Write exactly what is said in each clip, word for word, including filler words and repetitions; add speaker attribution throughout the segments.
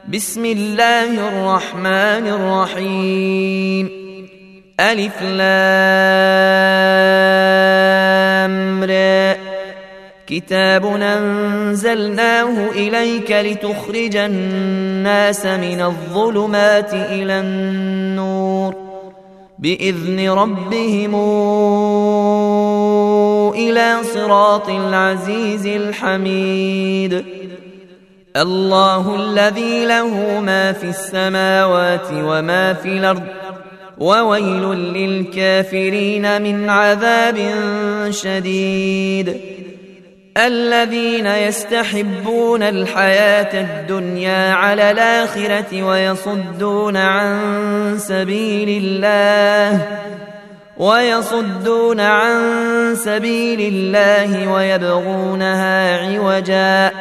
Speaker 1: بسم الله الرحمن الرحيم. ألف لام را. كتاب أنزلناه إليك لتخرج الناس من الظلمات إلى النور بإذن ربهم إلى صراط العزيز الحميد. الله الذي له ما في السماوات وما في الأرض وويل للكافرين من عذاب شديد. الذين يستحبون الحياة الدنيا على الآخرة ويصدون عن سبيل الله ويصدون عن سبيل الله ويبغونها عوجا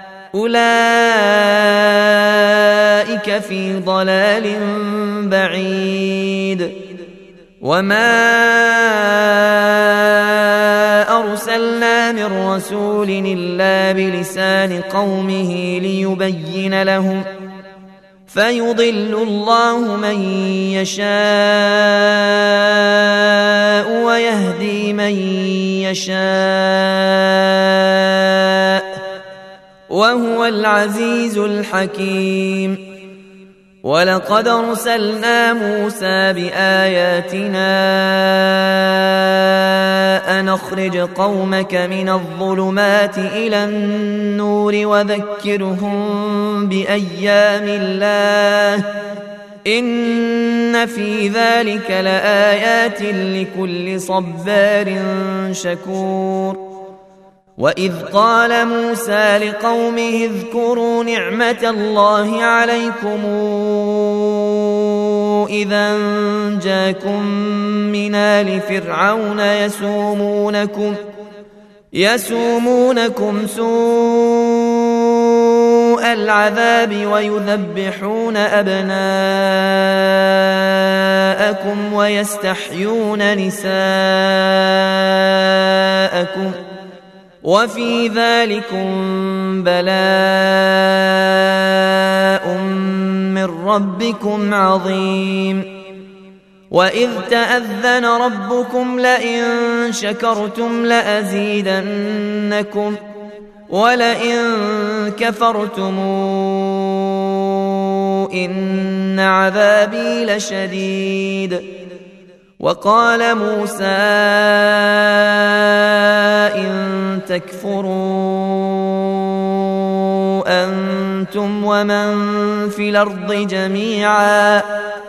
Speaker 1: أولئك في ضلال بعيد. وما أرسلنا من رسول إلا بلسان قومه ليبين لهم فيضل الله من يشاء ويهدي من يشاء وهو العزيز الحكيم. ولقد أرسلنا موسى بآياتنا أن أخرج قومك من الظلمات إلى النور وذكرهم بأيام الله إن في ذلك لآيات لكل صبار شكور. وإذ قال موسى لقومه اذكروا نعمة الله عليكم إذا جاءكم من آل فرعون يسومونكم يسومونكم سوء العذاب ويذبحون أبناءكم ويستحيون نساءكم وفي ذلكم بلاء من ربكم عظيم. وإذ تأذن ربكم لئن شكرتم لأزيدنكم ولئن كفرتم إن عذابي لشديد. وقال موسى إن تكفروا أنتم ومن في الأرض جميعا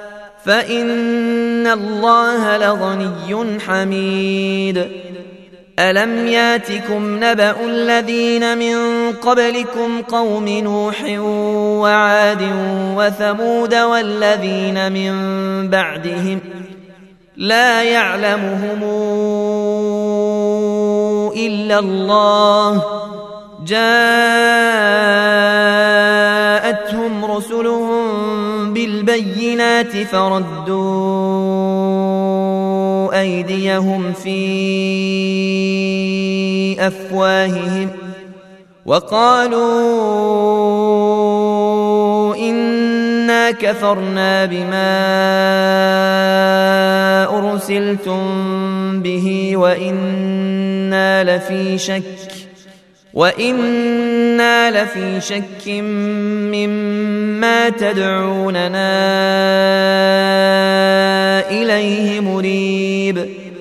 Speaker 1: فإن الله لغني حميد. ألم ياتكم نبأ الذين من قبلكم قوم نوح وعاد وثمود والذين من بعدهم لا يعلمهم إلا الله جاءتهم رسلهم بالبينات فردوا أيديهم في أفواههم وقالوا إنا كفرنا بما أرسلتم به وإنا لفي شك وإنا لفي شك مما تدعوننا إليه مريب.